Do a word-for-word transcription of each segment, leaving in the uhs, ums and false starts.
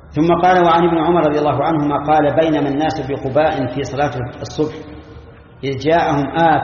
ثم قال: وعن ابن عمر رضي الله عنهما قال: بينما الناس بقباء في صلاة الصبح إذ جاءهم آت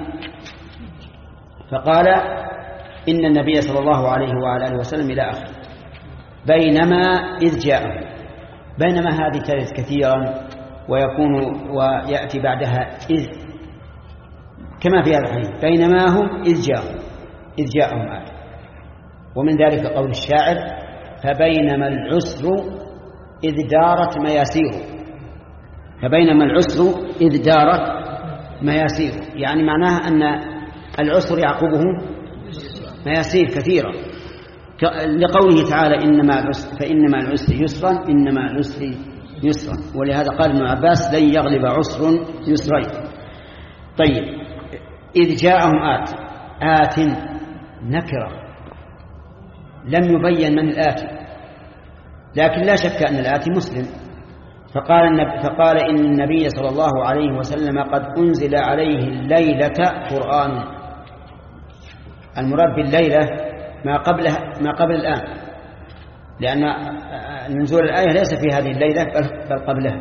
فقال: إن النبي صلى الله عليه وعلى آله وسلم إلى آخره. بينما إذ جاءهم، بينما هذه ترد كثيرا ويكون ويأتي بعدها إذ، كما في هذا الحديث: بينما هم إذ جاءهم إذ جاءهم آت. ومن ذلك قول الشاعر: فبينما العسر إذ دارت مياسيره. فبينما العسر إذ دارت مياسيره، يعني معناها أن العسر يعقبه مياسير كثيرة، لقوله تعالى: إنما العسر فإنما العسر يسرا إنما العسر يسرا. ولهذا قال ابن عباس: لن يغلب عسر يسرين. طيب، إذ جاءهم آت. آت نكرة، لم يبين من الآتي، لكن لا شك أن الآتي مسلم. فقال, النبي فقال إن النبي صلى الله عليه وسلم قد أنزل عليه الليلة قرآن. المراد بالليلة ما قبلها ما قبل الآن، لأن نزول الآية ليس في هذه الليلة بل قبلها.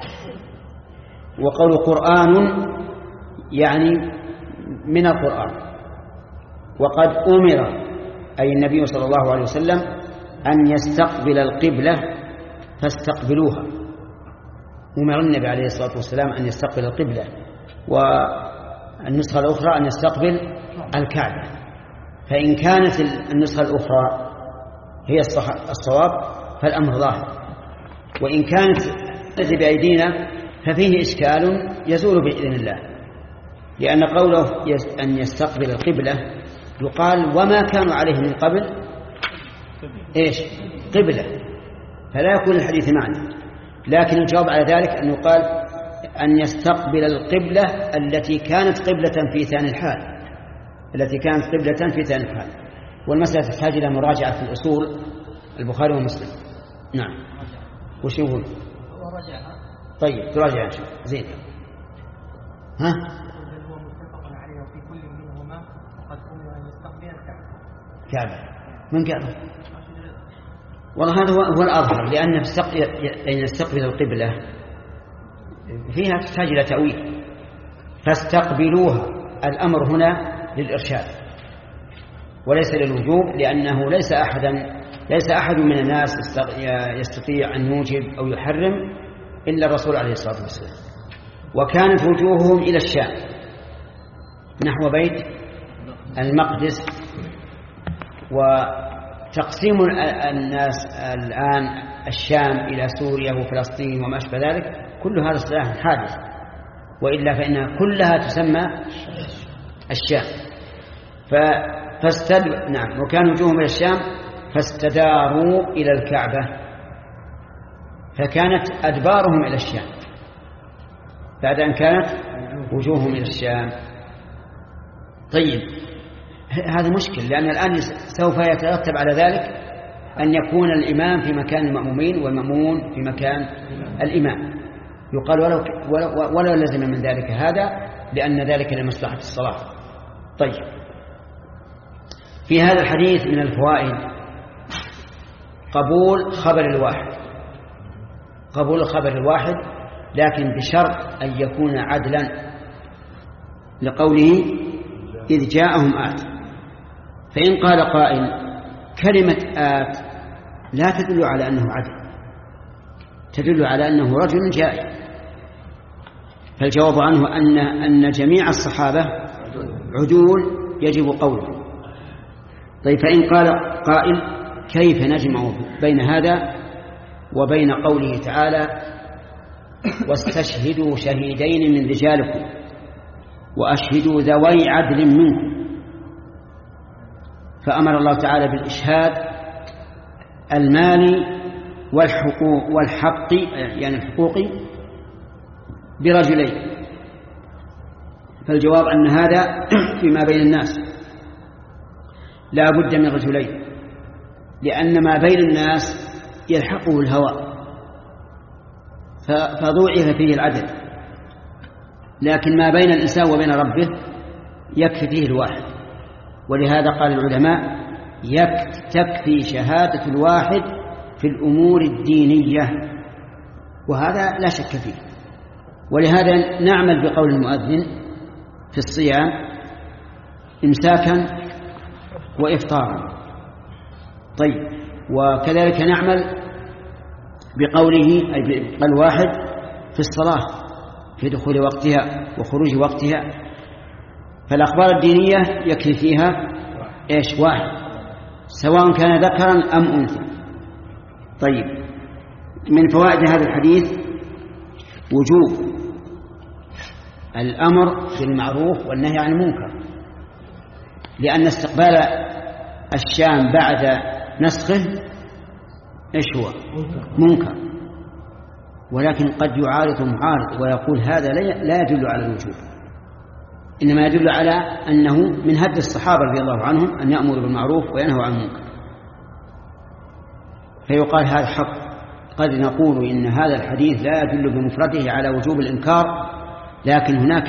وقول قرآن يعني من القرآن. وقد أمر أي النبي صلى الله عليه وسلم أن يستقبل القبلة فاستقبلوها. أمر النبي عليه الصلاة والسلام أن يستقبل القبلة، والنسخة الأخرى أن يستقبل الكعبة. فإن كانت النسخة الأخرى هي الصواب فالأمر ظاهر، وإن كانت التي بأيدينا ففيه إشكال يزول بإذن الله، لأن قوله أن يستقبل القبلة يقال: وما كانوا عليه من قبل إيش؟ قبلة، فلا يكون الحديث معنى. لكن الجواب على ذلك أن يقال أن يستقبل القبلة التي كانت قبلة في ثاني الحال التي كانت قبلة في ثاني الحال. والمسألة تحتاج إلى مراجعة في الأصول البخاري ومسلم. نعم. وش يقول؟ طيب تراجع زين. ها؟ هو متفق عليه وفي كل منهما وقد أمر أن يستقبل الكعبة. كعبة من كعبة؟ والله هذا هو الأظهر، لأن يستقبل القبلة فيها تحتاج إلى تأويل. فاستقبلوها، الأمر هنا للإرشاد وليس للوجوب، لأنه ليس أحدا ليس أحد من الناس يستطيع أن يوجب أو يحرم إلا الرسول عليه الصلاة والسلام. وكانت وجوههم إلى الشام نحو بيت المقدس. وتقسيم الناس الآن الشام إلى سوريا وفلسطين وما أشبه ذلك كل هذا اصطلاح حادث، وإلا فإنها كلها تسمى الشام. فاستد... نعم وكان وجوههم إلى الشام فاستداروا إلى الكعبة، فكانت أدبارهم إلى الشام بعد أن كانت وجوههم إلى الشام. طيب، هذا مشكل، لأن الآن سوف يترتب على ذلك أن يكون الإمام في مكان المأمومين والمأمون في مكان الإمام. يقال ولو, ولو, ولو لزم من ذلك هذا، لأن ذلك لمصلحة الصلاة. طيب، في هذا الحديث من الفوائد قبول خبر الواحد قبول خبر الواحد لكن بشرط أن يكون عدلا، لقوله إذ جاءهم آت. فإن قال قائل: كلمة آت لا تدل على أنه عدل، تدل على أنه رجل جائع. فالجواب عنه أن أن جميع الصحابة عدول يجب قوله. طيب، فإن قال قائل: كيف نجمع بين هذا وبين قوله تعالى: واستشهدوا شهيدين من رجالكم وأشهدوا ذوي عدل منكم؟ فأمر الله تعالى بالإشهاد المالي والحقوق والحق يعني الحقوق برجلين. فالجواب أن هذا فيما بين الناس لا بد من رجلين، لأن ما بين الناس يلحقه الهوى فضوعف فيه العدل، لكن ما بين الإنسان وبين ربه يكفي فيه الواحد. ولهذا قال العلماء: تكفي شهادة الواحد في الأمور الدينية، وهذا لا شك فيه. ولهذا نعمل بقول المؤذن في الصيام إمساكا وإفطارا. طيب، وكذلك نعمل بقوله أي بقول واحد في الصلاة في دخول وقتها وخروج وقتها. فالأخبار الدينية يكفي فيها إيش؟ واحد، سواء كان ذكرا أم أنثى. طيب، من فوائد هذا الحديث وجوب الأمر بالمعروف والنهي عن المنكر، لأن استقبال الشام بعد نسخه إيش هو؟ منكر. ولكن قد يعارض معارض ويقول هذا لا يدل على الوجوب، إنما يدل على أنه من هدي الصحابة رضي الله عنهم أن يأمروا بالمعروف وينهوا عن المنكر. فيقال هذا حق. قد نقول إن هذا الحديث لا يدل بمفرده على وجوب الإنكار، لكن هناك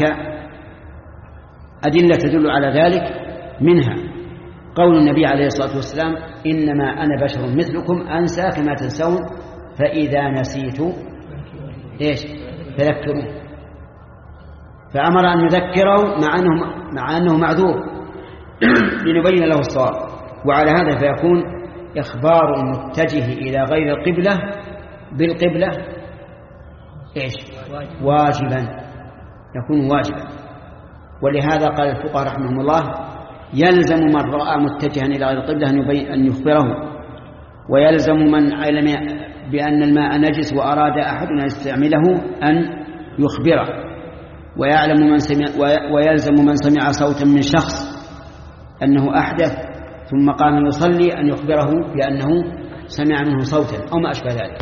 أدلة تدل على ذلك، منها قول النبي عليه الصلاة والسلام إنما أنا بشر مثلكم أنسى كما تنسون فإذا نسيت إيش فذكرون. فأمر أن يذكروا مع أنه, مع أنه معذور لنبين له الصواب. وعلى هذا فيكون إخبار المتجه إلى غير القبلة بالقبلة إيش واجبا، يكون واجبا. ولهذا قال الفقهاء رحمهم الله يلزم من رأى متجها إلى غير القبلة أن يخبره، ويلزم من علم بأن الماء نجس وأراد أحد أن يستعمله أن يخبره، ويعلم من سمع ويلزم من سمع صوتا من شخص أنه أحدث ثم قام يصلي أن يخبره بأنه سمع منه صوتا أو ما أشبه ذلك.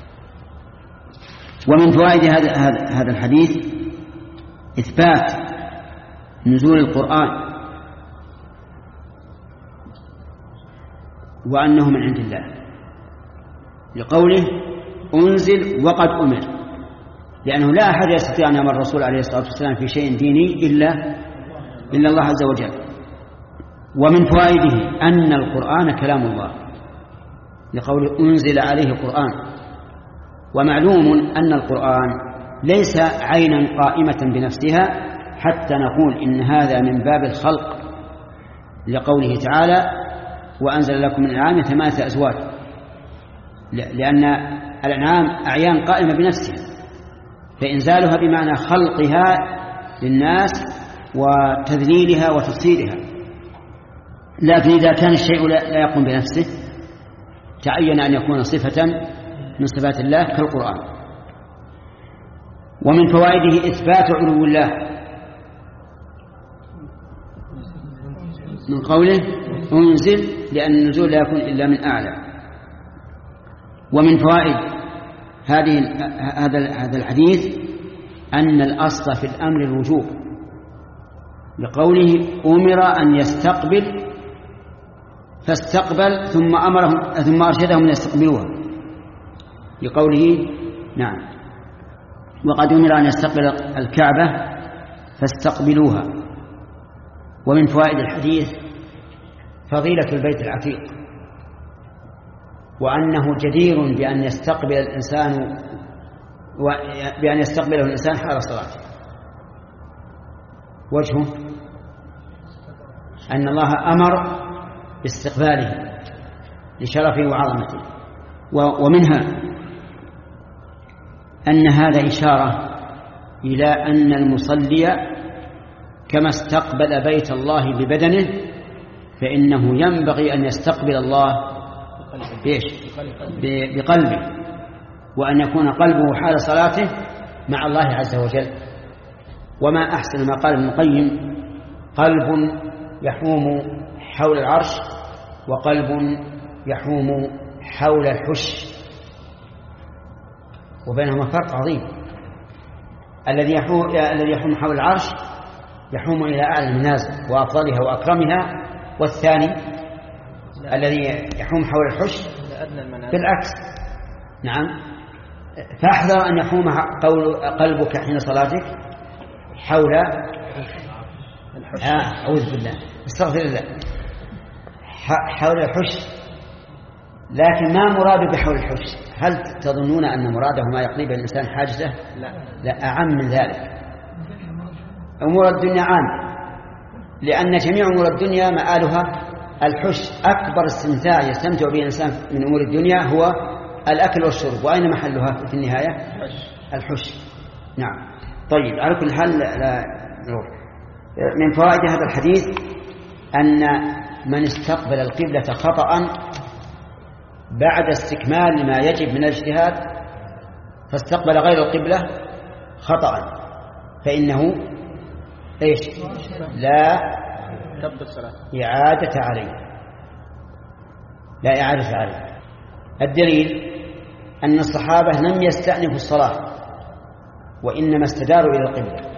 ومن فوائد هذا هذا الحديث إثبات نزول القرآن وأنه من عند الله، لقوله أنزل وقد أمر، لأنه لا أحد يستطيع أن يأمر الرسول عليه الصلاة والسلام في شيء ديني إلا إلا الله عز وجل. ومن فوائده أن القرآن كلام الله، لقوله أنزل عليه قرآن. ومعلوم أن القرآن ليس عينا قائمة بنفسها حتى نقول إن هذا من باب الخلق، لقوله تعالى وأنزل لكم من الأنعام ثمانية أزواج، لأن الأنعام أعيان قائمة بنفسها، فإنزالها بمعنى خلقها للناس وتذليلها وتفصيلها. لكن إذا كان الشيء لا يقوم بنفسه تعين أن يكون صفة من صفات الله كالقرآن. ومن فوائده إثبات علو الله من قوله أنزل، لأن النزول لا يكون إلا من أعلى. ومن فوائد هذه هذا هذا الحديث أن الأصل في الأمر الوجوب، لقوله أمر أن يستقبل فاستقبل ثم أمرهم ثم أرشدهم أن يستقبلوها، لقوله نعم وقد أمر أن يستقبل الكعبة فاستقبلوها. ومن فوائد الحديث فضيلة البيت العتيق، وأنه جدير بأن يستقبل الإنسان بأن يستقبله الإنسان حال صلاته. وجهه أن الله أمر باستقباله لشرفه وعظمته. ومنها أن هذا إشارة إلى أن المصلي كما استقبل بيت الله ببدنه فإنه ينبغي أن يستقبل الله بقلبه، وأن يكون قلبه حال صلاته مع الله عز وجل. وما أحسن ما قال ابن القيم قلب يحوم حول العرش وقلب يحوم حول الحش، وبينهما فرق عظيم. الذي يحوم الذي يحوم حول العرش يحوم إلى أعلى المنازل وأفضلها وأكرمها، والثاني الذي يحوم حول الحش بالعكس. نعم، فاحذر أن يحوم قلبك حين صلاتك حول الحش. أعوذ بالله، استغفر الله، حول الحش لكن ما مراده بحول الحش؟ هل تظنون أن مراده ما يقضي به الإنسان حاجته؟ لا لا، أعم من ذلك. أمور الدنيا عام، لأن جميع أمور الدنيا مآلها الحش. أكبر استمتاع يستمتع به الإنسان من أمور الدنيا هو الأكل والشرب، وأين محلها في النهاية؟ الحش. نعم. طيب، على كل حال لا نروح. من فوائد هذا الحديث أن من استقبل القبلة خطأ بعد استكمال ما يجب من الاجتهاد فاستقبل غير القبلة خطأ فإنه إيش؟ لا إعادة عليه، لا إعادة عليه. الدليل أن الصحابة لم يستأنفوا الصلاة وإنما استداروا إلى القبلة،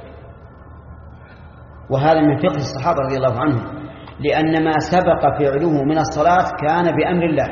وهذا من فقه الصحابة رضي الله عنهم، لأن ما سبق فعله من الصلاة كان بأمر الله،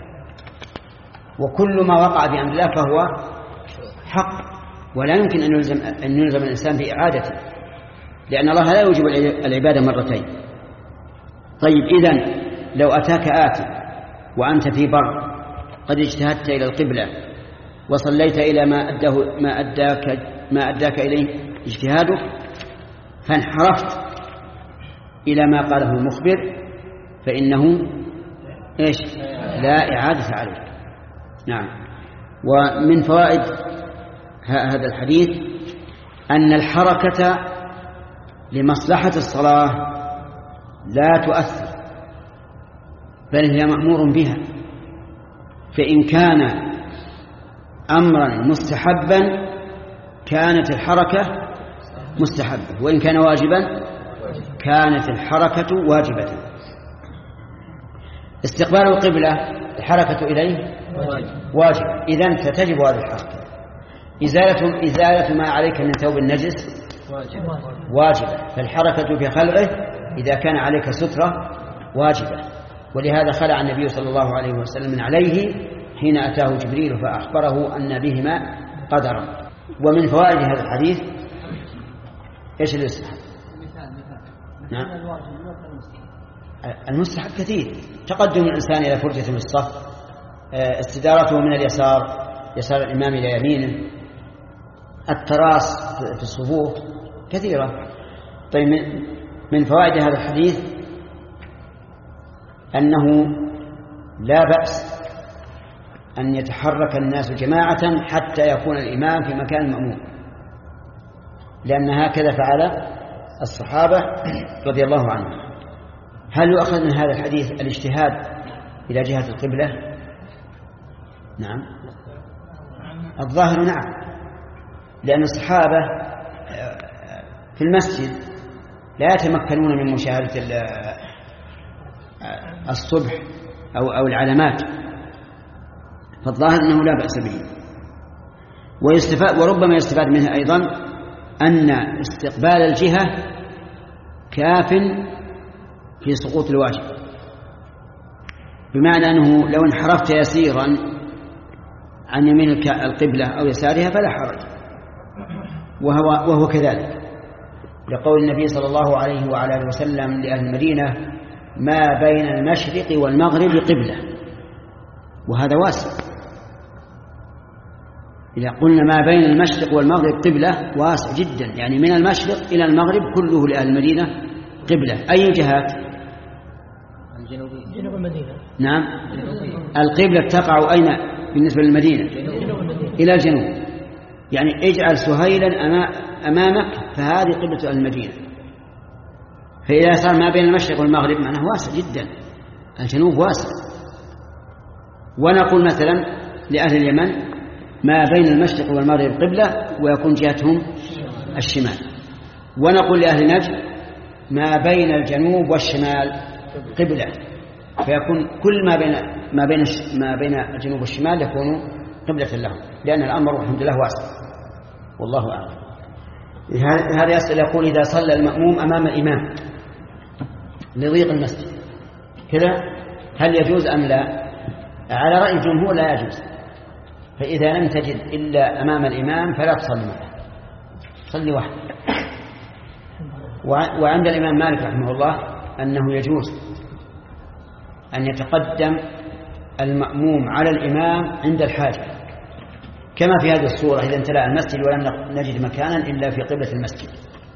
وكل ما وقع بأمر الله فهو حق، ولا يمكن أن يلزم, أن يلزم الإنسان بإعادته، لأن الله لا يوجب العبادة مرتين. طيب، إذن لو أتاك آتي وأنت في بر قد اجتهدت إلى القبلة وصليت إلى ما أداه ما أداك ما أداك إليه اجتهادك، فانحرفت إلى ما قاله المخبر، فإنه إيش؟ لا إعادة عليه. نعم. ومن فوائد هذا الحديث أن الحركة لمصلحة الصلاة لا تؤثر، بل هي مأمور بها، فإن كان أمرا مستحبا كانت الحركة مستحبة، وإن كان واجبا كانت الحركة واجبة. استقبال القبلة الحركة إليه واجب، إذن فتجب هذه الحركة. إزالة, إزالة ما عليك من ثوب النجس واجبة، فالحركة في خلعه إذا كان عليك سترة واجبة، ولهذا خلع النبي صلى الله عليه وسلم من عليه حين أتاه جبريل فأخبره أن بهما قدرا. ومن فوائد هذا الحديث إيش الاستحباب؟ نعم، المستحب كثير، تقدم الإنسان إلى فرجة في الصف، استدارته من اليسار يسار الإمام إلى يمينه، التراص في الصفوف، كثيرة. طيب، من فوائد هذا الحديث أنه لا بأس أن يتحرك الناس جماعة حتى يكون الإمام في مكان مأمون، لأن هكذا فعل الصحابة رضي الله عنهم. هل يؤخذ من هذا الحديث الاجتهاد إلى جهة القبلة؟ نعم، الظاهر نعم، لأن الصحابة في المسجد لا يتمكنون من مشاهدة الصبح أو أو العلامات، فالظاهر أنه لا بأس به. ويستفاد وربما يستفاد منها أيضا أن استقبال الجهة كاف في سقوط الواجب، بمعنى أنه لو انحرفت يسيرا عن يمينك القبلة أو يسارها فلا حرج، وهو, وهو كذلك، لقول النبي صلى الله عليه وعلى آله وسلم لأهل المدينة: ما بين المشرق والمغرب قبلة، وهذا واسع. إذا قلنا ما بين المشرق والمغرب قبلة واسع جدا، يعني من المشرق إلى المغرب كله لأهل المدينة قبلة. أي جهات؟ جنوب المدينة. نعم، القبلة تقع أين بالنسبة للمدينة؟ إلى الجنوب، يعني اجعل سهيلا أمامك فهذه قبلة المدينة. فإذا صار ما بين المشرق والمغرب معناه واسع جدا، الجنوب واسع. ونقول مثلا لأهل اليمن ما بين المشرق والمغرب قبلة ويكون جهتهم الشمال، ونقول لأهل نجد ما بين الجنوب والشمال قبلة، فيكون كل ما بين ما بين ما بين الجنوب والشمال يكون قبلة لهم، لأن الأمر الحمد لله واسع، والله أعلم. هذا يسأل يقول: إذا صلى المأموم أمام الإمام لضيق المسجد كذا هل يجوز أم لا؟ على رأي الجمهور لا يجوز، فإذا لم تجد إلا أمام الإمام فلا تصلي معه، صلي وحده. وعند الإمام مالك رحمه الله أنه يجوز أن يتقدم المأموم على الإمام عند الحاجة، كما في هذه الصورة إذا امتلأ المسجد ولم نجد مكانا إلا في قبلة المسجد.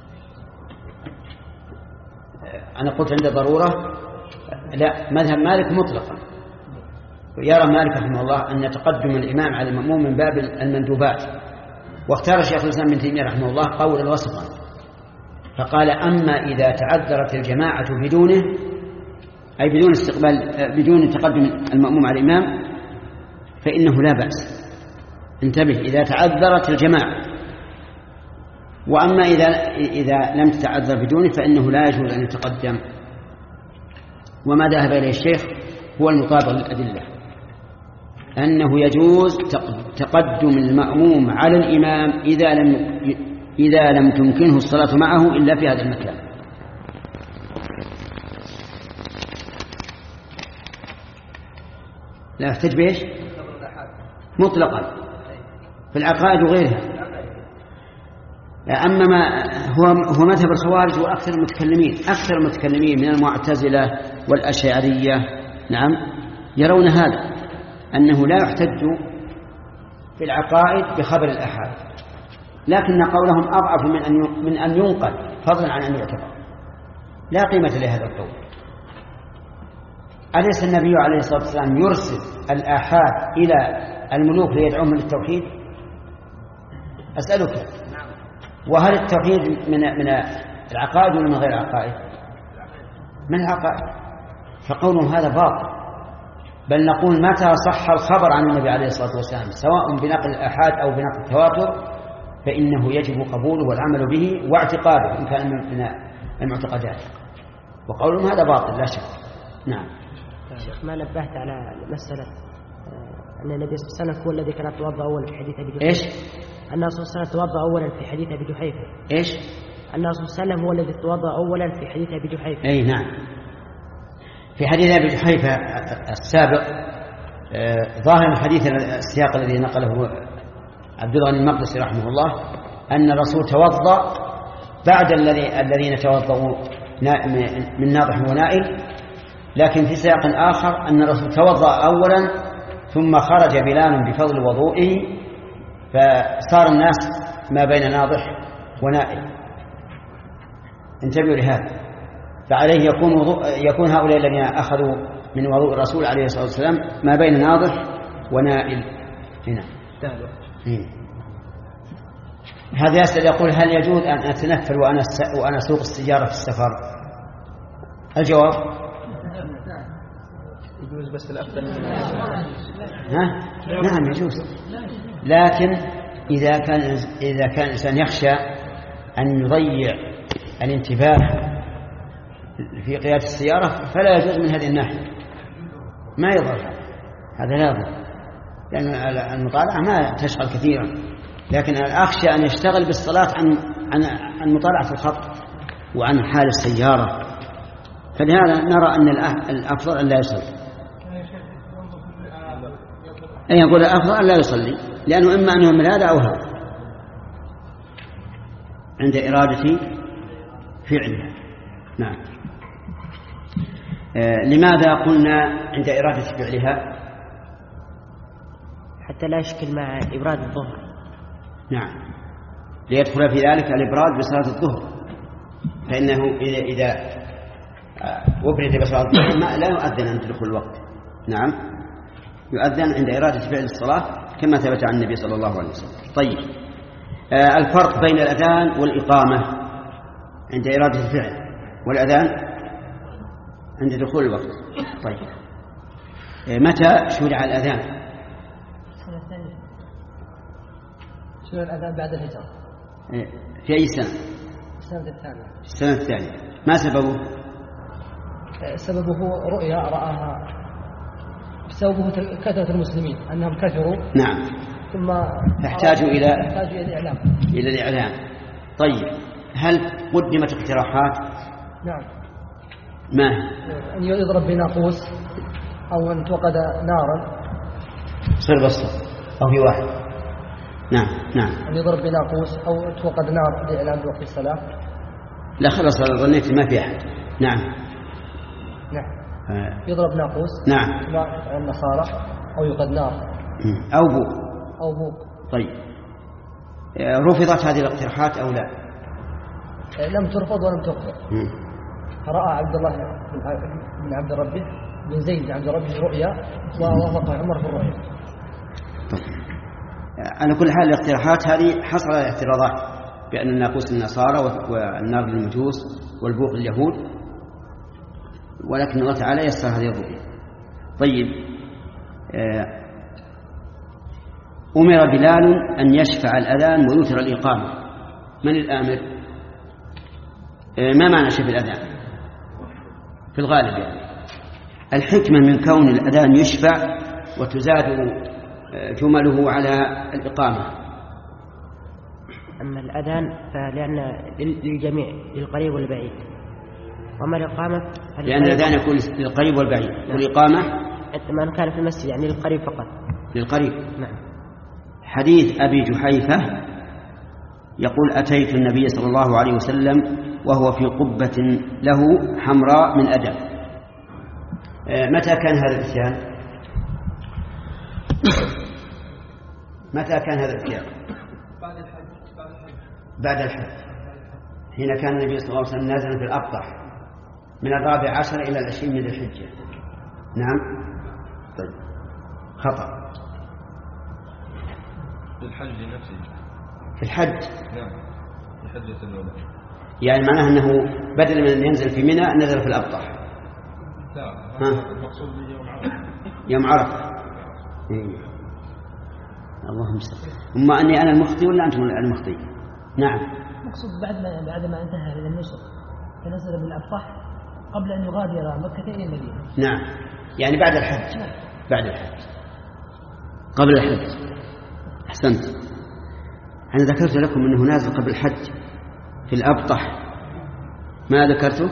أنا قلت عند ضرورة، لا، مذهب مالك مطلقا، يرى مالك رحمه الله أن تقدم الإمام على المأموم من باب المندوبات، واختار الشيخ الإسلام ابن تيمية رحمه الله قولا وسطا فقال: أما إذا تعذرت الجماعة بدونه، أي بدون استقبال بدون تقدم المأموم على الإمام، فإنه لا بأس. انتبه، إذا تعذرت الجماعة. وأما إذا إذا لم تتعذر بدونه فإنه لا يجوز أن يتقدم. وما ذهب إليه الشيخ هو المطابق للأدلة، أنه يجوز تقدم المأموم على الإمام إذا لم إذا لم تمكنه الصلاة معه إلا في هذا المكان. لا يحتج بإيش؟ مطلقا في العقائد وغيرها. أما ما هو هو مذهب الخوارج وأكثر المتكلمين أكثر المتكلمين من المعتزلة والأشعرية، نعم، يرون هذا، أنه لا يحتج في العقائد بخبر الآحاد، لكن قولهم أضعف من أن من أن ينقل فضلا عن أن يعتبر. لا قيمة لهذا القول. أليس النبي عليه الصلاة والسلام يرسل الآحاد إلى الملوك ليدعوهم للتوحيد؟ أسألك، وهل التوحيد من من العقائد ولا من غير العقائد؟ من العقائد. فقولهم هذا باطل، بل نقول متى صح الخبر عن النبي عليه الصلاة والسلام سواء بنقل الآحاد أو بنقل التواتر فإنه يجب قبوله والعمل به واعتقاده إن كان من المعتقدات، وقولهم هذا باطل لا شك. نعم. شيخ، ما نبهت على مسألة أن النبي صلى الله عليه وسلم هو الذي كان يتوضأ أولا في حديث أبي جحيفة. إيش؟ أن الرسول صلى الله عليه وسلم توضأ أولا في حديث أبي جحيفة. إيش؟ أن الرسول صلى الله عليه وسلم هو الذي توضأ أولا في حديث أبي جحيفة. أي نعم. في حديث أبي جحيفة السابق ظاهر الحديث السياق الذي نقله عبد الله المقدسي رحمه الله أن الرسول توضأ بعد الذي الذين توضأوا من ناضح ونائل، لكن في سياق آخر أن الرسول توضأ أولا ثم خرج بلال بفضل وضوئه فصار الناس ما بين ناضح ونائل. انتبهوا لهذا. فعليه يكون, يكون هؤلاء الذين أخذوا من وضوء الرسول عليه الصلاة والسلام ما بين ناضح ونائل. هنا هذا يسأل يقول: هل يجوز أن أتنفل وأنا وأنا سوق السيارة في السفر؟ الجواب: يجوز، بس الأفضل ها؟ نعم يجوز، لكن إذا كان إذا كان الإنسان يخشى أن يضيع الانتباه في قيادة السيارة فلا يجوز من هذه الناحية، ما يضر هذا، لا يضر، لأن المطالعة ما تشغل كثيرا، لكن أخشى أن يشتغل بالصلاة عن عن عن مطالعة الخط وعن حال السيارة، فلهذا نرى أن الأفضل أن لا يصلي. أي يقول الأفضل أن لا يصلي، لأنه إما أن يعمل هذا أو هذا عند إرادة فعلها. نعم. آه لماذا قلنا عند إرادة فعلها؟ حتى لا يشكل مع إبراد الظهر. نعم، ليدخل في ذلك الإبراد بصلاة الظهر، فإنه إذا, إذا أبرد بصلاة الظهر لا يؤذن أن تدخل الوقت. نعم، يؤذن عند إرادة فعل الصلاة كما ثبت عن النبي صلى الله عليه وسلم. طيب، آه الفرق بين الأذان والإقامة عند إرادة الفعل والأذان عند دخول الوقت. طيب، آه متى شرع الأذان؟ السنة الثانية. شرع الأذان بعد الهجرة. آه في أي سنة؟ السنة الثانية. السنة الثانية. ما سببه؟ آه سببه رؤيا رآها، سببه كثرة المسلمين أنهم كثروا. نعم. ثم تحتاجوا إلى تحتاج إلى الإعلام. إلى الإعلام. طيب، هل قدمت اقتراحات؟ نعم. ما؟ أن يضرب بناقوس أو أن توقد نارا. صير بسيط أو في واحد. نعم نعم. أن يضرب بناقوس أو توقد نار لإعلان وقت الصلاة. لا خلاص، ظنيت ما في أحد. نعم. نعم. يضرب ناقوس. نعم. النصارى أو يقد نار أو بوق. أو بوق. طيب رفضت هذه الاقتراحات أو لا؟ لم ترفض ولم تقبل. فرأى عبد الله بن عبد ربه بن زيد بن عبد ربه رؤيا ووافق عمر في الرؤيا. طيب. على كل حال الاقتراحات هذه حصل اعتراضات بأن الناقوس للنصارى والنار للمجوس والبوق لليهود، ولكن الله تعالى يسر هذه الرؤيا. طيب أمر بلال أن يشفع الأذان ويوتر الإقامة. من الآمر؟ ما معنى شفع الأذان في الغالب؟ يعني الحكمة من كون الأذان يشفع وتزاد جمله على الإقامة. أما الأذان فلأن للجميع للقريب والبعيد، وأما الإقامة لأن الأذان يكون للقريب والبعيد. نعم. والإقامة ما كان في المسجد يعني للقريب فقط. للقريب. نعم. حديث أبي جحيفة يقول أتيت النبي صلى الله عليه وسلم وهو في قبة له حمراء من أدم. متى كان هذا الإتيان؟ متى كان هذا الإتيان؟ بعد الحج. بعد الحج، حين كان النبي صلى الله عليه وسلم نازلا في الأبطح من الرابع عشر إلى العشرين من الحجة. نعم. طيب خطأ. في الحج نفسه. في الحج. نعم. في حجة الوداع. يعني معناه أنه بدل من أن ينزل في منى نزل في الأبطح. لا. المقصود يوم عرفة. يوم عرفة. إيه. اللهم استغفر. أما أني أنا المخطئ ولا أنتم المخطئ؟ نعم. مقصود بعد ما بعد ما انتهى إلى النصر فنزل بالأبطح قبل أن يغادر مكة إلى المدينة. نعم. يعني بعد الحج. بعد الحج. قبل الحج. أحسنت. أنا ذكرت لكم أنه نازل قبل الحج في الأبطح. ما ذكرته؟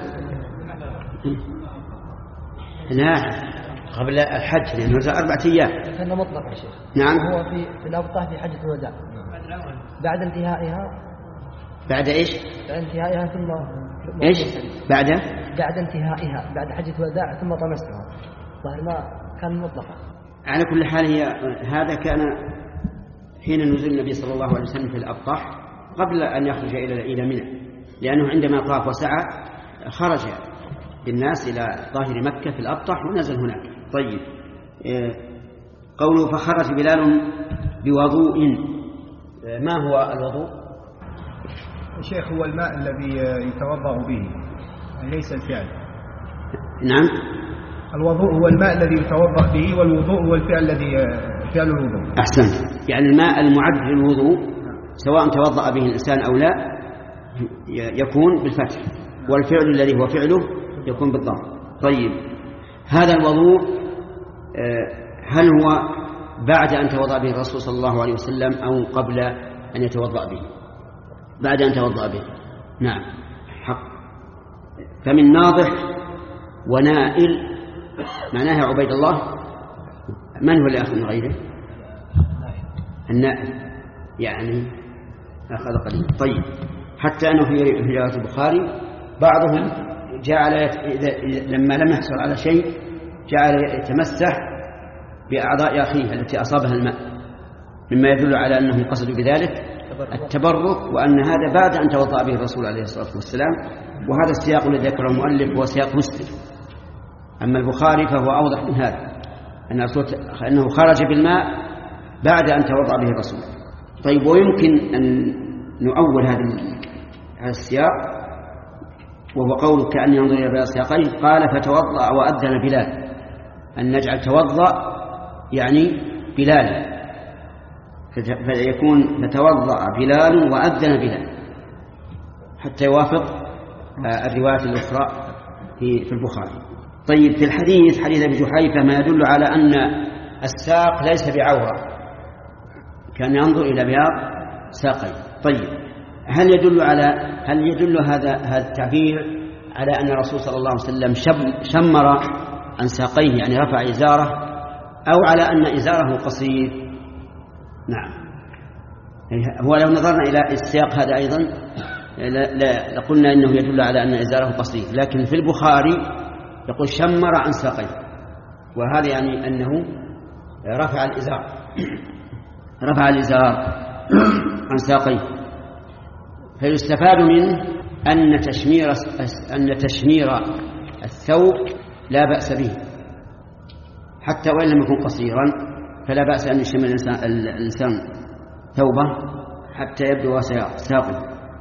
لا قبل الحج لأنه نزل أربعة أيام. كان مطلق يا شيخ. نعم. هو في في الأبطح في حجة الوداع. بعد انتهائها. بعد إيش؟ بعد انتهائها ثم. إيش؟ بعد؟ بعد انتهائها بعد حجة الوداع ثم طمسها. ظاهر ما كان مطلقا. على كل حال هي هذا كان حين نزل النبي صلى الله عليه وسلم في الأبطح قبل أن يخرج إلى إلى منى، لأنه عندما طاف وسعى خرج بالناس إلى ظاهر مكة في الأبطح ونزل هناك. طيب قوله فخرج بلال بوضوء. ما هو الوضوء؟ الشيخ هو الماء الذي يتوضأ به ليس الفعل. نعم. الوضوء هو الماء الذي يتوضأ به، والوضوء هو الفعل الذي فعل الوضوء. أحسنت. يعني الماء المعد للوضوء سواء توضأ به الإنسان أو لا يكون بالفتح، والفعل الذي هو فعله يكون بالضم. طيب هذا الوضوء هل هو بعد أن توضأ به الرسول صلى الله عليه وسلم أو قبل أن يتوضأ به؟ بعد أن توضأ به. نعم حق. فمن ناضح ونائل معناها عبيد الله. من هو اللي أخذ من غيره؟ النائل يعني أخذ قليلا. طيب حتى أنه في رواية البخاري بعضهم جعل لما لم يحصل على شيء جعل يتمسح بأعضاء أخيه التي أصابها الماء، مما يدل على أنهم قصدوا بذلك التبرك، وأن هذا بعد أن توضأ به الرسول عليه الصلاة والسلام. وهذا السياق الذي ذكره المؤلف هو سياق مسلم. أما البخاري فهو أوضح من هذا، أن أنه خرج بالماء بعد أن توضأ به الرسول. طيب ويمكن أن نؤول هذا السياق وهو قول كأن ينظر إلى بين السياقين. قال فتوضأ وأذن بلال، أن نجعل توضأ يعني بلال، فيكون فتوضأ بلال وأذن بلال حتى يوافق الروايات الأخرى في البخاري. طيب في الحديث حديث أبي جحيفة ما يدل على أن الساق ليس بعورة، كان ينظر إلى بياض ساقين. طيب هل يدل على هل يدل هذا هذا التعبير على أن الرسول صلى الله عليه وسلم شمر عن ساقيه يعني رفع إزاره، أو على أن إزاره قصير؟ نعم. هو لو نظرنا إلى السياق هذا أيضا لقلنا إنه يدل على أن إزاره قصير، لكن في البخاري يقول شمر عن ساقيه، وهذا يعني أنه رفع الإزار رفع الإزار عن ساقيه. فيستفاد منه أن تشمير أن تشمير الثوب لا بأس به، حتى وإن لم يكن قصيرا فلا بأس أن يشمر الإنسان ثوبه حتى يبدو ساقه.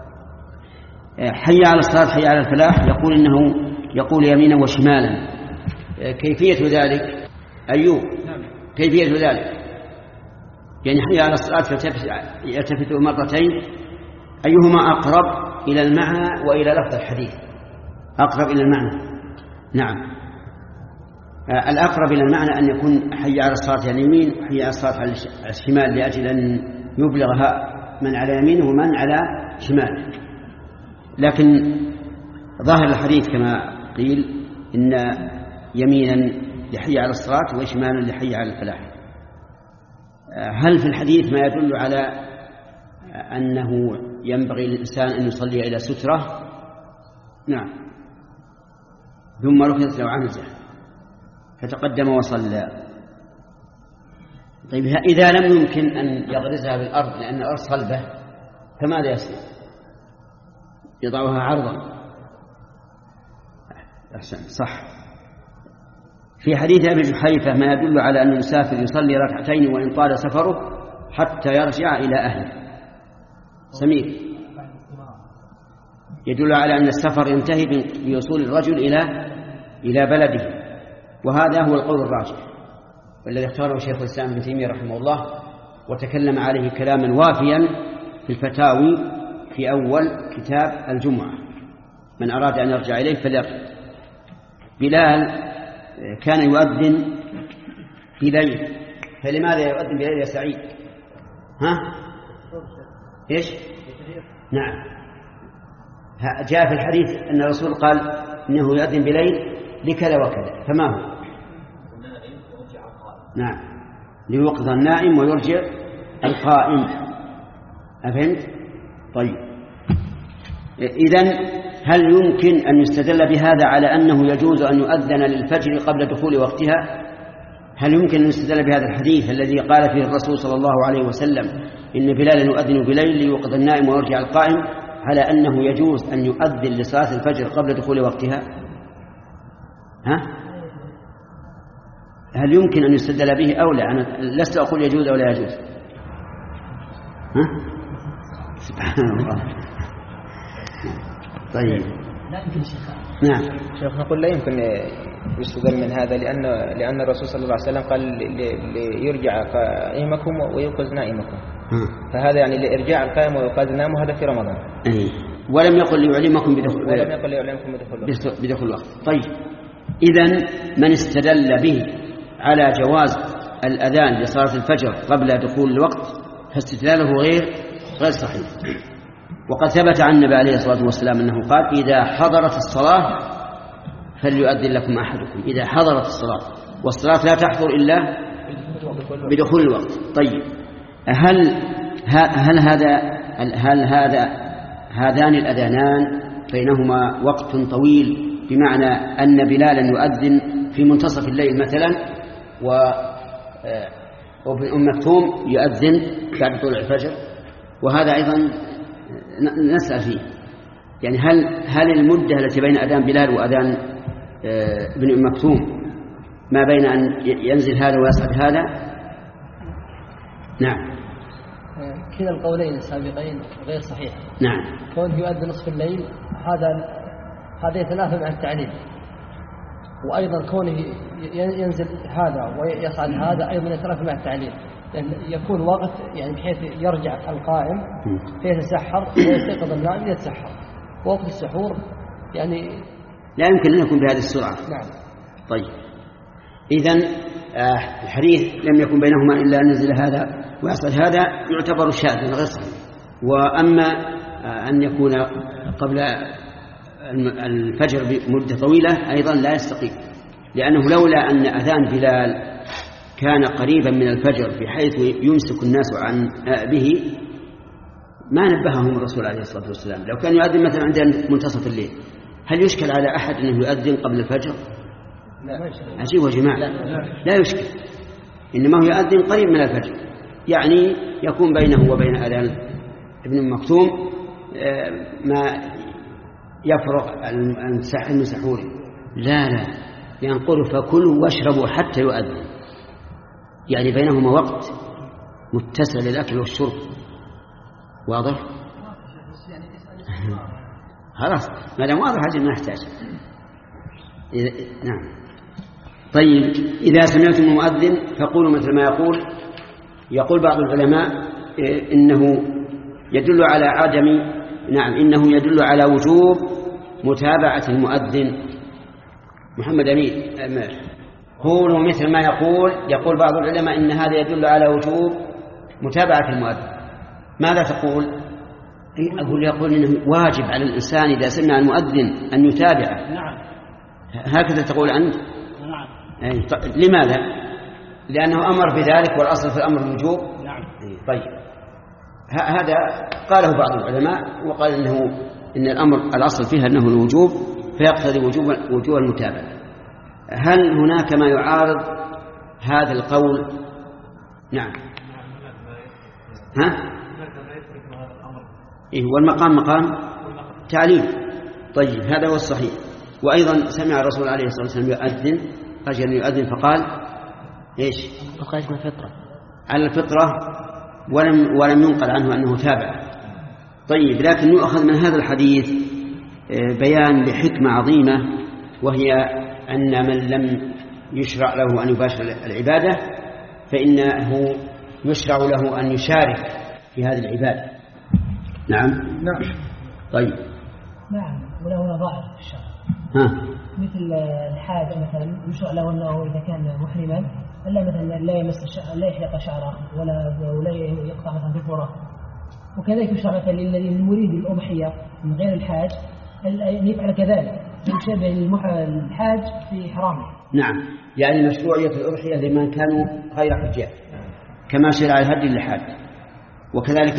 حي على الصلاة حي على الفلاح يقول إنه يقول يمينا وشمالا. كيفية ذلك أيوب؟ كيفية ذلك يعني حي على الصلاة يلتفت مرتين، أيهما أقرب إلى المعنى وإلى لفظ الحديث؟ أقرب إلى المعنى. نعم، الأقرب إلى المعنى أن يكون حي على الصلاة على اليمين وحي على الصلاة على الشمال، لأجل أن يبلغها من على يمينه ومن على شماله. لكن ظاهر الحديث كما قيل إن يمينا لحي على الصلاة وشمالا لحي على الفلاح. هل في الحديث ما يدل على أنه ينبغي للإنسان أن يصلي إلى سترة؟ نعم، ثم ركضت له عنزة فتقدم وصلى. طيب إذا لم يمكن أن يغرزها بالأرض لأن الأرض صلبة فماذا يصنع؟ يضعها عرضا. أحسن، صح. في حديث أبي جحيفة ما يدل على أن المسافر يصلي ركعتين وإن طال سفره حتى يرجع إلى أهله. سمير، يدل على أن السفر ينتهي بوصول الرجل إلى إلى بلده، وهذا هو القول الراجح والذي اختاره شيخ الإسلام ابن تيمية رحمه الله، وتكلم عليه كلاما وافيا في الفتاوي في أول كتاب الجمعة. من أراد أن يرجع إليه فليرجع. بلال كان يؤذن بليل، فلماذا يؤذن بليل يا سعيد؟ ها؟ إيش؟ نعم، جاء في الحديث أن الرسول قال إنه يؤذن بليل لكذا وكذا، فما هو؟ نعم، ليوقظ النائم ويرجع القائم. أفهمت؟ طيب، إذن هل يمكن أن يستدل بهذا على أنه يجوز أن يؤذن للفجر قبل دخول وقتها؟ هل يمكن أن يستدل بهذا الحديث الذي قال فيه الرسول صلى الله عليه وسلم إن بلالا يؤذن بليل ليوقظ النائم ويرجع القائم على أنه يجوز أن يؤذن لصلاة الفجر قبل دخول وقتها؟ ها؟ هل يمكن أن يستدل به أو لا؟ أنا لست أقول يجوز أو لا يجوز. ها؟ سبحان الله. طيب، لا يمكن شيخ. نعم شيخ، نقول لا يمكن يستدل من هذا لأن لأن الرسول صلى الله عليه وسلم قال ليرجع قائمكم ويوقظ نائمكم، فهذا يعني لإرجاع القائم ويوقظ النائم، وهذا في رمضان. أي. ولم يقل ليعلمكم بدخول ولم يقل ليعلمكم بدخول الوقت. بدخول الوقت. طيب، إذن من استدل به على جواز الأذان لصلاة الفجر قبل دخول الوقت فاستدلاله غير غير صحيح. وقد ثبت عن النبي عليه الصلاة والسلام أنه قال إذا حضرت الصلاة فليؤذن لكم أحدكم، إذا حضرت الصلاة، والصلاة لا تحضر إلا بدخول الوقت. طيب، هل هل هذا هل هذا هذان الأذانان بينهما وقت طويل، بمعنى أن بلالا يؤذن في منتصف الليل مثلا وابن أم مكتوم يؤذن بعد طلوع الفجر؟ وهذا أيضا نسأل فيه، يعني هل هل المدة التي بين أذان بلال وأذان ابن أم مكتوم ما بين أن ينزل هذا ويصعد هذا؟ نعم، كلا القولين السابقين غير صحيح. نعم، كونه يؤذن نصف الليل هذا هذا يتنافى مع التعليل، وأيضا كونه ينزل هذا ويصعد هذا أيضا يتنافى مع التعليل، لأن يكون وقت يعني بحيث يرجع القائم فيتسحر ويستيقظ النائم يتسحر، ووقت السحور يعني لا يمكن أن يكون بهذه السرعة. نعم. طيب، إذن آه الحديث لم يكن بينهما إلا أن نزل هذا ويصل هذا يعتبر شاذا غير صحيح. وأما آه أن يكون قبل الفجر بمدة طويلة أيضا لا يستقيم، لأنه لولا أن أذان بلال كان قريبا من الفجر بحيث يمسك الناس عن به ما نبههم الرسول عليه الصلاة والسلام. لو كان يؤذن مثلا عند منتصف الليل هل يشكل على أحد أنه يؤذن قبل الفجر؟ عجيب يا جماعة، لا يشكل، إنما هو يؤذن قريب من الفجر، يعني يكون بينه وبين أذان ابن مكتوم ما يفرغ المسحور. لا لا ينقل فكلوا واشربوا حتى يؤذن، يعني بينهما وقت متسع للأكل والشرب. واضح؟ خلاص ما دام واضح أجل ما نحتاج. نعم. طيب إذا سمعتم المؤذن فقولوا مثل ما يقول. يقول بعض العلماء إنه يدل على عدم نعم إنه يدل على وجوب متابعة المؤذن. محمد أمين قولوا مثل ما يقول. يقول بعض العلماء إن هذا يدل على وجوب متابعة المؤذن. ماذا تقول؟ أقول يقول إنه واجب على الإنسان إذا سمع المؤذن أن يتابعه. نعم. هكذا تقول أنت؟ نعم. أي لماذا؟ لأنه أمر بذلك والأصل في الأمر الوجوب. نعم. طيب هذا قاله بعض العلماء وقال إنه إن الأمر الأصل فيها أنه الوجوب فيقتضي وجوب وجوب المتابعة. هل هناك ما يعارض هذا القول؟ نعم. ها؟ إيه والمقام مقام تعليم. طيب هذا هو الصحيح. وأيضا سمع الرسول عليه الصلاة والسلام يؤذن رجل يؤذن فقال إيش؟ وقاية من الفطرة، على الفطرة، ولم ولم ينقل عنه أنه تابع. طيب لكن يؤخذ من هذا الحديث بيان لحكمة عظيمة، وهي أن من لم يشرع له أن يباشر العبادة فإنه يشرع له أن يشارك في هذه العبادة. نعم. نعم. طيب. نعم. وله نظائر في الشرع. ها. مثل الحاج مثلا يشرع له أنه إذا كان محرما ألا مثلا لا يمس الشعر، لا يحلق شعره ولا ولا يقطع مثلا ظفره. وكذلك يشرع مثلا للذي يريد الأضحية من غير الحاج أن يفعل كذلك، يشبه الحاج في حرامه. نعم، يعني مشروعية الأضحية لمن كانوا غير حجاج كما شرع الهدي للحاج. وكذلك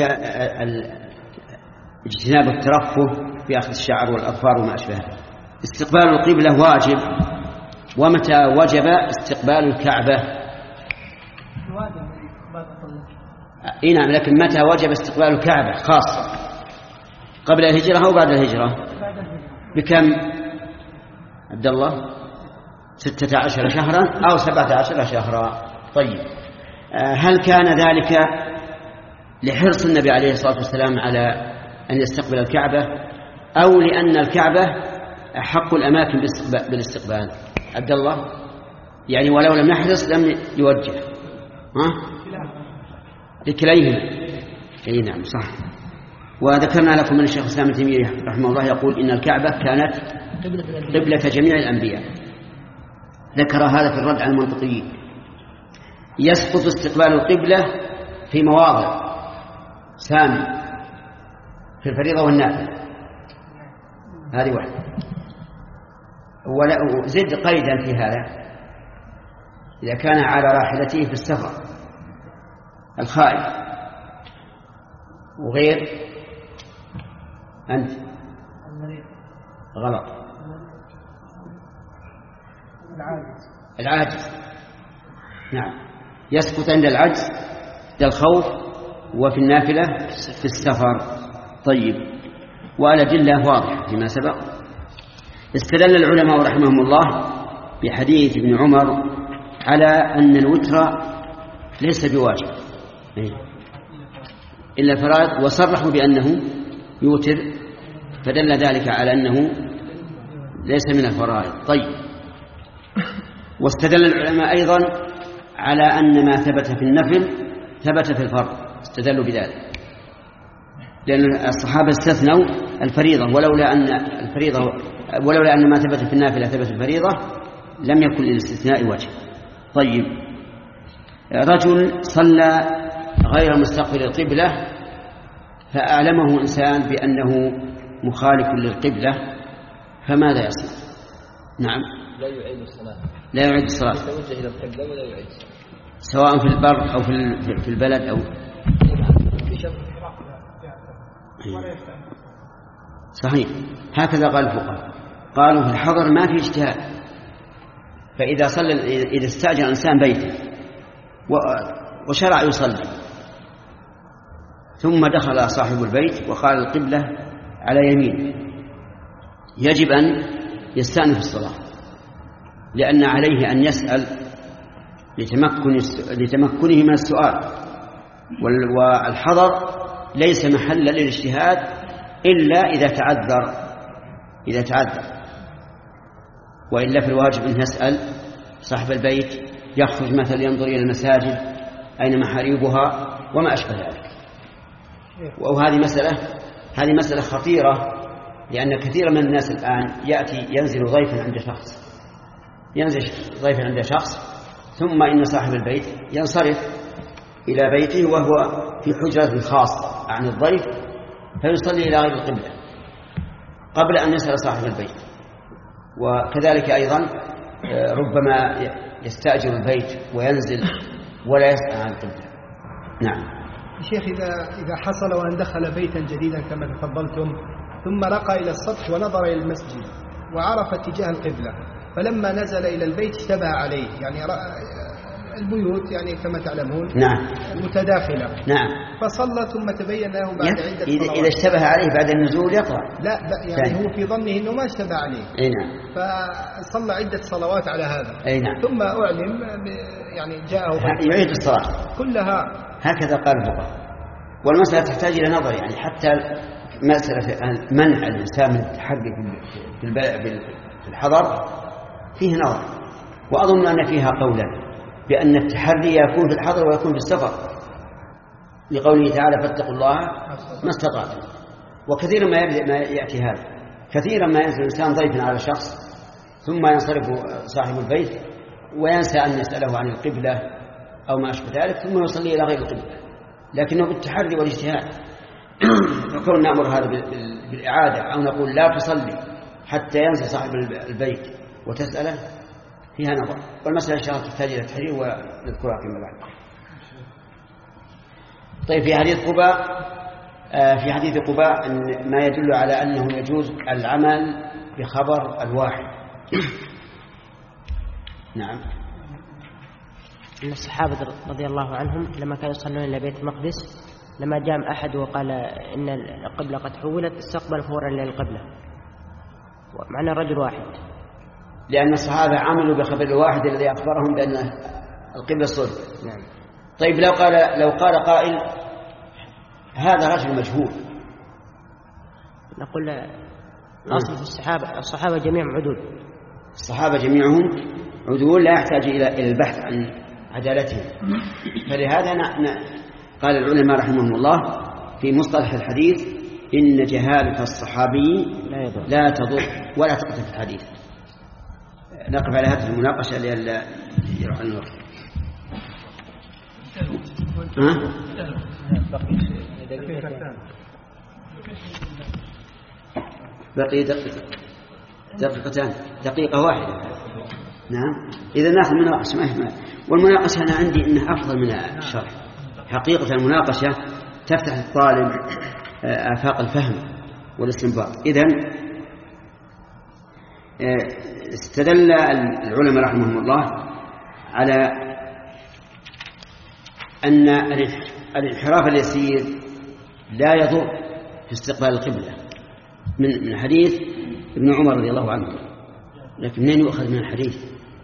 اجتناب الترفه في أخذ الشعر والأظفار وما أشبهه. استقبال القبلة واجب. ومتى وجب استقبال الكعبة؟ اي نعم، لكن متى وجب استقبال الكعبة خاصة؟ قبل الهجرة أو بعد الهجرة؟ بكم عبد الله؟ ستة عشر شهرا أو سبعة عشر شهرا. طيب هل كان ذلك لحرص النبي عليه الصلاة والسلام على أن يستقبل الكعبة أو لأن الكعبة أحق الأماكن بالاستقبال؟ عبد الله يعني ولو لم يحرص لم يوجه. ها؟ لكليهم. اي نعم صح. وذكرنا لكم من الشيخ الإسلام ابن تيمية رحمه الله يقول إن الكعبة كانت قبلة جميع الأنبياء. ذكر هذا في الرد على المنطقيين. يسقط استقبال القبلة في مواضع سامي في الفريضة والنافلة، هذه واحدة. ولا زد قيدا في هذا إذا كان على راحلته في السفر الخائف وغير أنت غلط. العاجز. العاجز نعم يسقط عند العجز عند الخوف وفي النافلة في السفر. طيب والأدلة واضحة فيما سبق. استدل العلماء رحمهم الله بحديث ابن عمر على أن الوتر ليس بواجب إلا الفرائض، وصرحوا بأنه يوتر، فدل ذلك على أنه ليس من الفرائض. طيب واستدل العلماء أيضا على أن ما ثبت في النفل ثبت في الفرض، استدلوا بذلك لأن الصحابة استثنوا الفريضة، ولولا أن الفريضة ولولا أن ما ثبت في النافلة ثبت في الفريضة لم يكن للاستثناء وجه. طيب رجل صلى غير مستقبل القبلة فأعلمه إنسان بأنه مخالف للقبلة، فماذا يصنع؟ نعم لا يعيد الصلاة. لا يعيد الصلاة يتوجه إلى القبلة ولا يعيد، سواء في البر أو في البلد أو صحيح. هكذا قال الفقهاء، قالوا في الحضر ما في اجتهاد، فإذا صلى إذا استأجر إنسان بيته وشرع يصلي ثم دخل صاحب البيت وقال القبلة على يمين، يجب أن يستأنف الصلاة، لأن عليه أن يسأل لتمكن لتمكنه من السؤال، والحضر ليس محلا للاجتهاد إلا إذا تعذر إذا تعذر وإلا في الواجب أن يسأل صاحب البيت، يخرج مثلا ينظر إلى المساجد أين محاريبها وما أشبه ذلك. وهذه مسألة هذه مسألة خطيرة، لأن كثير من الناس الآن يأتي ينزل ضيفا عند شخص ينزل ضيفا عند شخص ثم إن صاحب البيت ينصرف إلى بيته وهو في حجرة خاصة عن الضيف، فيصلي إلى غير القبلة قبل أن يسأل صاحب البيت. وكذلك أيضا ربما يستأجر البيت وينزل ولا يسأل عن القبلة. نعم. شيخ، إذا إذا حصل وأن دخل بيتا جديدا كما تفضلتم ثم رقى إلى السطح ونظر إلى المسجد وعرف اتجاه القبلة، فلما نزل إلى البيت اشتبه عليه، يعني البيوت يعني كما تعلمون نعم متداخلة، نعم، فصلى ثم تبين له بعد عدة صلوات. إذا اشتبه عليه بعد النزول يقرأ. لا يعني ثاني. هو في ظنه أنه ما اشتبه عليه. أي نعم. فصلى عدة صلوات على هذا. أي نعم. ثم أعلم يعني جاءه يعيد الصلاة كلها. هكذا قال الفقهاء. والمسألة تحتاج إلى نظر، يعني حتى مسألة منع الإنسان من التحري في الحضر فيه نظر، وأظن أن فيها قولا بأن التحري يكون في الحضر ويكون في السفر، لقوله تعالى فاتقوا الله ما استطعتم. وكثيرا ما يأتي هذا، كثيرا ما ينزل الإنسان ضيفا على شخص ثم ينصرف صاحب البيت وينسى أن يسأله عن القبلة أو ما أشبه ذلك ثم يصلي إلى غير القبلة، لكنه بالتحري والاجتهاد. فكون نأمر هذا بالإعادة أو نقول لا تصلي حتى ينزل صاحب البيت وتسأله فيها نظر. والمسألة إن شاء الله تحتاج إلى تحرير ونذكرها فيما بعد. طيب، في حديث قباء في حديث قباء ما يدل على أنه يجوز العمل بخبر الواحد. نعم. أن الصحابة رضي الله عنهم لما كانوا يصلون إلى بيت المقدس لما جاء أحد وقال إن القبلة قد حولت استقبل فورا للقبلة، معنى الرجل واحد، لأن الصحابة عملوا بخبر الواحد الذي أخبرهم بأن القبلة صرفت. نعم. طيب، لو قال لو قال قائل هذا رجل مجهول، نقول الأصل في الصحابة الصحابة جميعهم عدول. الصحابة جميعهم عدول لا يحتاج إلى البحث عن عدالتهم. فلهذا قال العلماء رحمهم الله في مصطلح الحديث إن جهالة الصحابي لا تضر ولا تقتل في الحديث. نقف على هذه المناقشة لألا يروح الوقت. ها؟ بقي دقيقة دقيقتان دقيقة واحدة. نعم. إذا نأخذ مناقشة ما والمناقشة أنا عندي إنها أفضل من الشرح. حقيقة المناقشة تفتح الطالب آفاق الفهم والاستنباط. إذن استدل العلماء رحمهم الله على أن الانحراف اليسير لا يضر في استقبال القبلة من من حديث ابن عمر رضي الله عنه. لكن منين يؤخذ من الحديث؟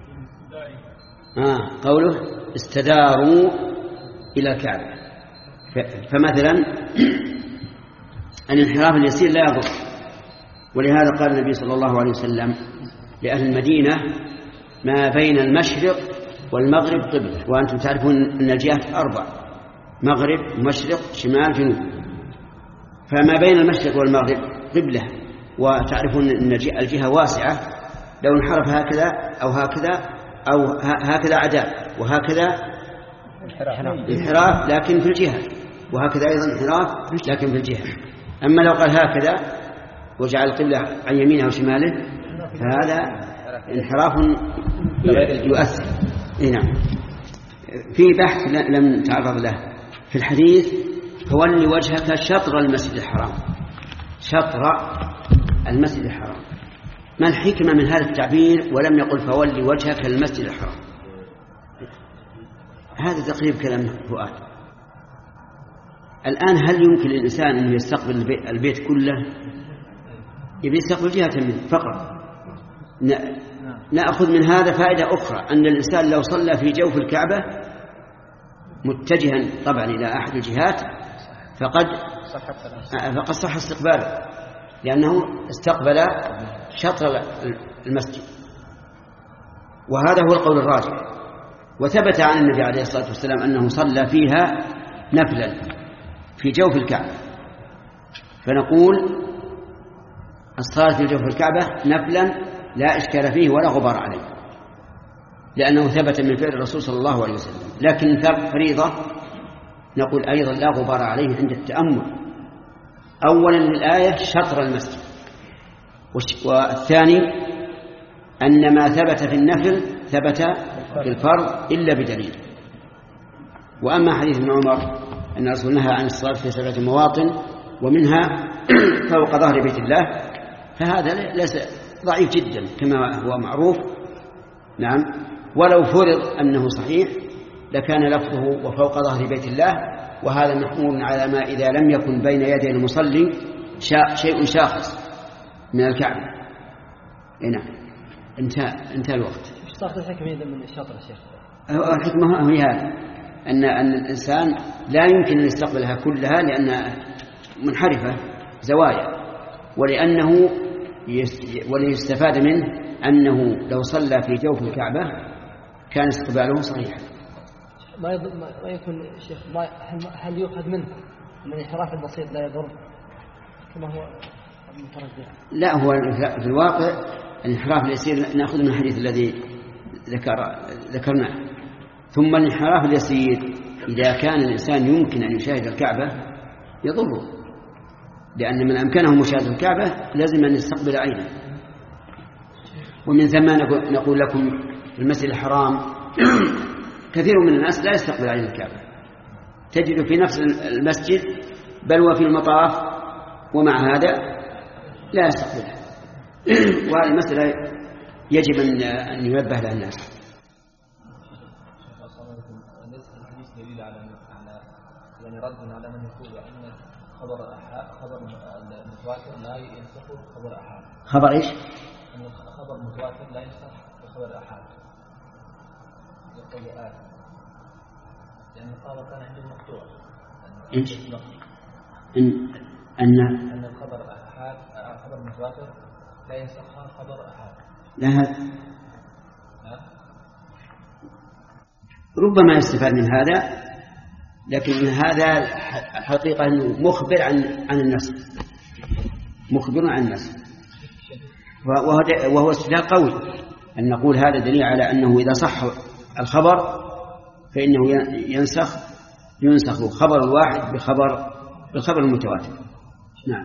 آه قوله استداروا إلى الكعبة. فمثلا الانحراف اليسير لا يضر، ولهذا قال النبي صلى الله عليه وسلم لأهل المدينة ما بين المشرق والمغرب قبلة، وأنتم تعرفون أن الجهات أربع: مغرب، مشرق، شمال، جنوب. فما بين المشرق والمغرب قبلة، وتعرفون أن الجهة واسعة، لو انحرف هكذا أو هكذا أو هكذا عداء وهكذا انحراف لكن في الجهة، وهكذا أيضا انحراف لكن في الجهة. أما لو قال هكذا وجعل القبلة عن يمينه وشماله فهذا انحراف يؤثر. نعم. في بحث لم تعرض له في الحديث: فولي وجهك شطر المسجد الحرام. شطر المسجد الحرام ما الحكمة من هذا التعبير ولم يقل فولي وجهك للمسجد الحرام؟ هذا تقريب كلام فؤاد. الآن هل يمكن للإنسان أن يستقبل البيت كله؟ يبي يستقبل جهة منه فقط. نأخذ من هذا فائدة أخرى، أن الإنسان لو صلى في جوف الكعبة متجها طبعا إلى أحد الجهات فقد فقد صح استقباله، لأنه استقبل شطر المسجد، وهذا هو القول الراجح. وثبت عن النبي عليه الصلاة والسلام أنه صلى فيها نفلا في جوف الكعبة، فنقول الصلاة في جوف الكعبة نفلا لا إشكال فيه ولا غبار عليه، لأنه ثبت من فعل الرسول صلى الله عليه وسلم. لكن فريضة نقول أيضا لا غبار عليه عند التأمل. أولا الآية شطر المسجد، والثاني أن ما ثبت في النفل ثبت في الفرض إلا بدليل. وأما حديث ابن عمر أن الرسول نهى عن الصلاة في سبعة مواطن ومنها فوق ظهر بيت الله، فهذا ليس ضعيف جدا كما هو معروف. نعم، ولو فرض أنه صحيح لكان لفظه وفوق ظهر بيت الله، وهذا محمول على ما إذا لم يكن بين يدي المصلي شيء شاخص من الكعبة. نعم، انتهى انتهى الوقت. ايش صارت الحكمة إذا من الشطر يا شيخ؟ الحكمة هي هذا، أن أن الإنسان لا يمكن أن يستقبلها كلها لأن منحرفة زوايا، ولأنه وليستفاد منه أنه لو صلى في جوف الكعبة كان استقباله صحيحا. ما يض... ما يكون شيخ ما هل يؤخذ منه من الانحراف البسيط لا يضر كما هو المترجح؟ لا، هو في الواقع الانحراف اليسير نأخذ من الحديث الذي ذكر ذكرناه. ثم الانحراف اليسير إذا كان الإنسان يمكن أن يشاهد الكعبة يضره، لأن من أمكنه مشاهدة الكعبة لازم أن يستقبل عينه. ومن ثم نقول لكم في المسجد الحرام كثير من الناس لا يستقبل عين الكعبة، تجد في نفس المسجد بل وفي المطاف ومع هذا لا يستقبلها. وهذه المسألة يجب أن ينبه لها الناس. دليل على على يعني رد على من يقول ان خبر احاد خبر متواتر لا ينسخ خبر احاد. خبر ايش؟ ان خبر متواتر لا ينسخ خبر احاد. يقول آه. لان الخبر كان عنده مقطوع. ايش؟ ان ان ان الخبر احاد خبر متواتر لا ينسخ خبر احاد. لا هذا ربما يستفاد من هذا، لكن هذا الحقيقة أنه مخبر عن عن النسخ، مخبر عن النسخ، وهو استدلال قوي أن نقول هذا دليل على أنه إذا صح الخبر فإنه ينسخ ينسخ خبر الواحد بخبر بالخبر المتواتر. نعم.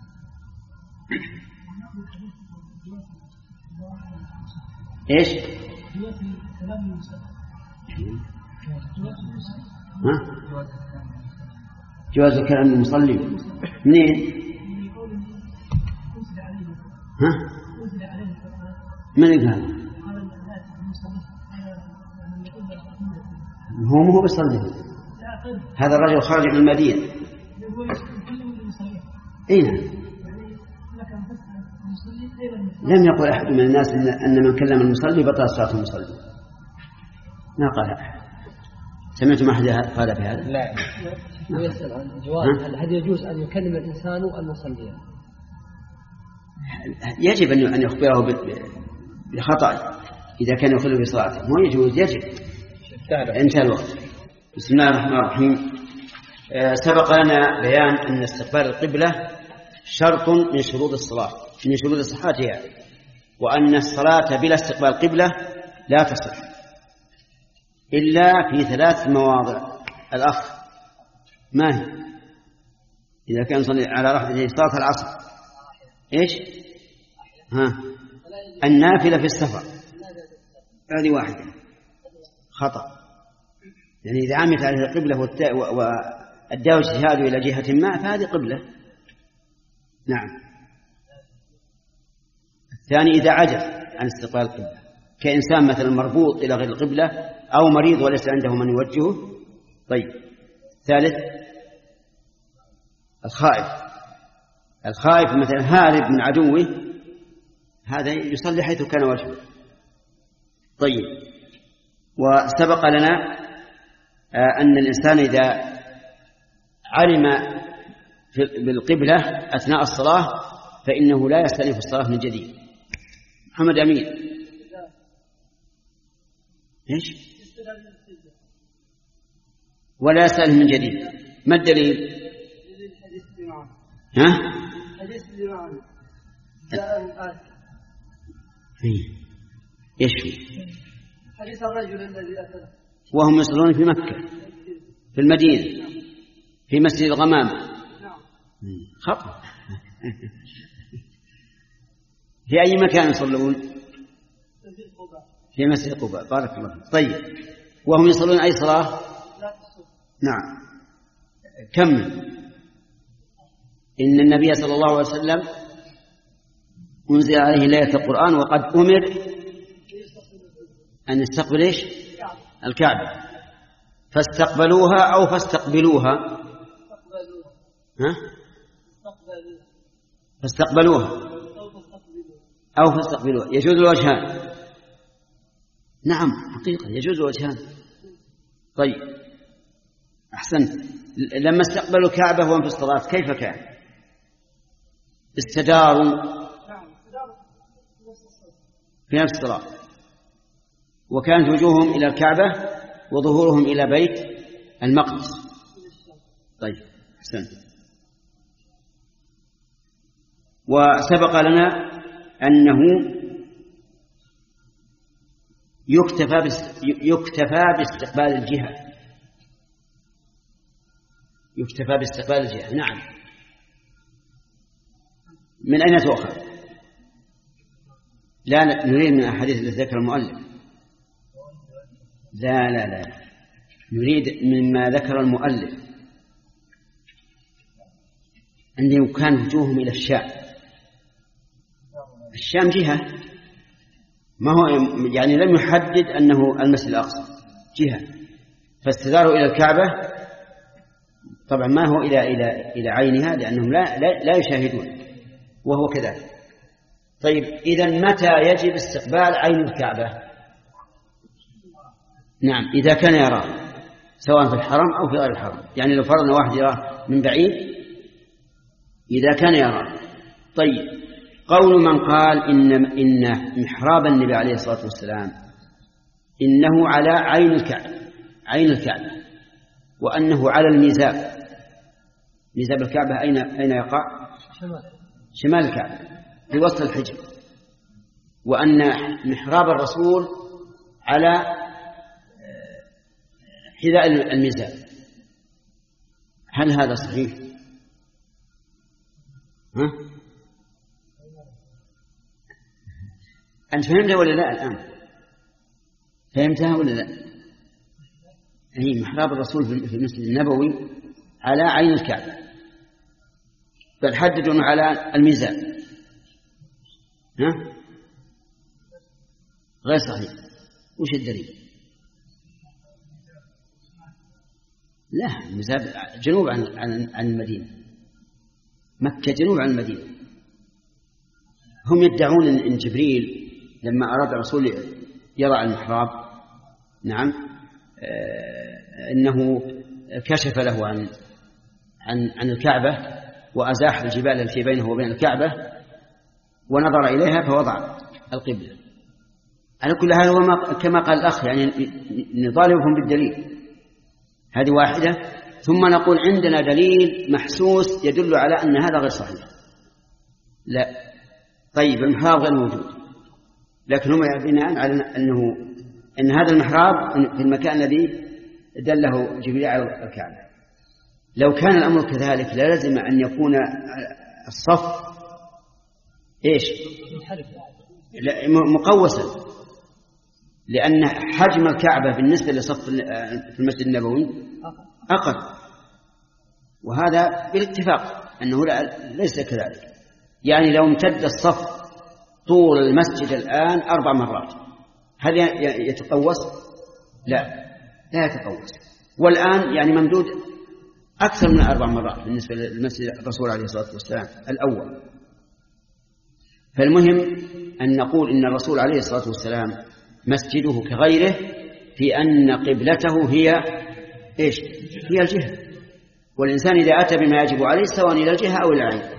إيش؟ ها؟ جواز الكلام المصلي منين؟ ها؟ من قال؟ هو مو بيصلي، هذا الرجل خارج من المدينة. أين؟ لم يقل أحد من الناس أن من كلم المصلي بطل صلاة المصلي، ما قال أحد. سمعت ما أحد قال بهذا؟ لا. ويسأل عن جواز هل يجوز أن يكلم الإنسان المصلي؟ يجب أن يخبره بخطأ إذا كان يخل بصلاته، ما يجوز، يجب. انتهى الوقت. بسم الله الرحمن الرحيم. سبق لنا بيان أن استقبال القبلة شرط من شروط الصلاة من شروط صحتها، وأن الصلاة بلا استقبال قبلة لا تصح إلا في ثلاث مواضع. الأخ ما هي؟ إذا كان صلي على رحلة صلاة العصر إيش؟ ها، النافلة في السفر، هذه واحدة خطأ، يعني إذا عمت على القبلة والداء اجتهاد إلى جهة ما فهذه قبلة. نعم. ثاني إذا عجز عن استقبال القبلة، كإنسان مثلا مربوط إلى غير القبلة أو مريض وليس عنده من يوجهه. طيب. ثالث الخائف، الخائف مثلا هارب من عدوه، هذا يصلي حيث كان وجهه. طيب. وسبق لنا أن الإنسان إذا علم بالقبلة أثناء الصلاة فإنه لا يستأنف الصلاة من جديد. محمد أمين. إيش؟ ولا يستأنف من جديد. ما الدليل؟ ها؟ حديث اللي معنا جاء الآن. إيش؟ حديث الرجل الذي أتى وهم يصلون في مكة في المدينة في مسجد الغمام. نعم. خطأ. في أي مكان يصلون؟ في مسجد قباء. بارك الله فيك. طيب. وهم يصلون أي صلاة؟ نعم. كمل. إن النبي صلى الله عليه وسلم أنزل عليه ليلة القرآن وقد أمر أن يستقبل إيش؟ الكعبة، فاستقبلوها أو فاستقبلوها. ها؟ فاستقبلوها أو فاستقبلوها. يجوز الوجهان. نعم حقيقة يجوز الوجهان. طيب أحسنت. لما استقبلوا الكعبة وهم في الصلاة كيف كان؟ استداروا في نفس الصلاة، وكانت وجوههم إلى الكعبة وظهورهم إلى بيت المقدس. طيب أحسنت. وسبق لنا أنه يكتفى يكتفى باستقبال الجهة، يكتفى باستقبال الجهة. نعم. من أين تؤخذ؟ لا نريد من أحاديث التي ذكر المؤلف. لا لا لا نريد مما ذكر المؤلف أنه كان وجوههم إلى الشام. الشام جهة، ما هو يعني لم يحدد أنه المسجد الأقصى، جهة، فاستداروا إلى الكعبة. طبعا ما هو إلى إلى إلى عينها لأنهم لا لا, لا يشاهدون، وهو كذلك. طيب إذا متى يجب استقبال عين الكعبة؟ نعم إذا كان يراه سواء في الحرم أو في غير الحرم. يعني لو فرضنا واحد يراه من بعيد إذا كان يراه. طيب قول من قال إن إن محراب النبي عليه الصلاة والسلام إنه على عين الكعبة، عين الكعبة، وأنه على الميزاب. ميزاب الكعبة أين أين يقع؟ شمال شمال الكعبة في وسط الحجر، وأن محراب الرسول على حذاء الميزاب. هل هذا صحيح؟ ها؟ أنت فهمتها ولا لا الآن؟ فهمتها ولا لا؟ هي محراب الرسول في المسجد النبوي على عين الكعبة، بل حددوا أنه على الميزان. ها؟ غير صحيح. وش الدليل؟ لا، الميزان جنوب عن عن المدينة، مكة جنوب عن المدينة. هم يدعون أن جبريل لما أراد الرسول يضع المحراب، نعم، أنه كشف له عن عن عن الكعبة وأزاح الجبال التي بينه وبين الكعبة ونظر إليها فوضع القبلة. على كل حال هو كما قال الأخ، يعني نطالبهم بالدليل. هذه واحدة. ثم نقول عندنا دليل محسوس يدل على أن هذا غير صحيح. لا. طيب المحراب غير موجود، لكن هم بناء على أنه أن هذا المحراب في المكان الذي دله جبريل على الكعبة. لو كان الأمر كذلك لازم أن يكون الصف إيش؟ مقوسا، لأن حجم الكعبة بالنسبة لصف في المسجد النبوي أقل، وهذا بالاتفاق أنه ليس كذلك. يعني لو امتد الصف طول المسجد الآن أربع مرات، هل يتقوس؟ لا لا يتقوس. والآن يعني ممدود أكثر من أربع مرات بالنسبة للمسجد الرسول عليه الصلاة والسلام الأول. فالمهم أن نقول إن الرسول عليه الصلاة والسلام مسجده كغيره في أن قبلته هي إيش؟ هي الجهة، والإنسان إذا أتى بما يجب عليه سواء إلى الجهة أو إلى العين.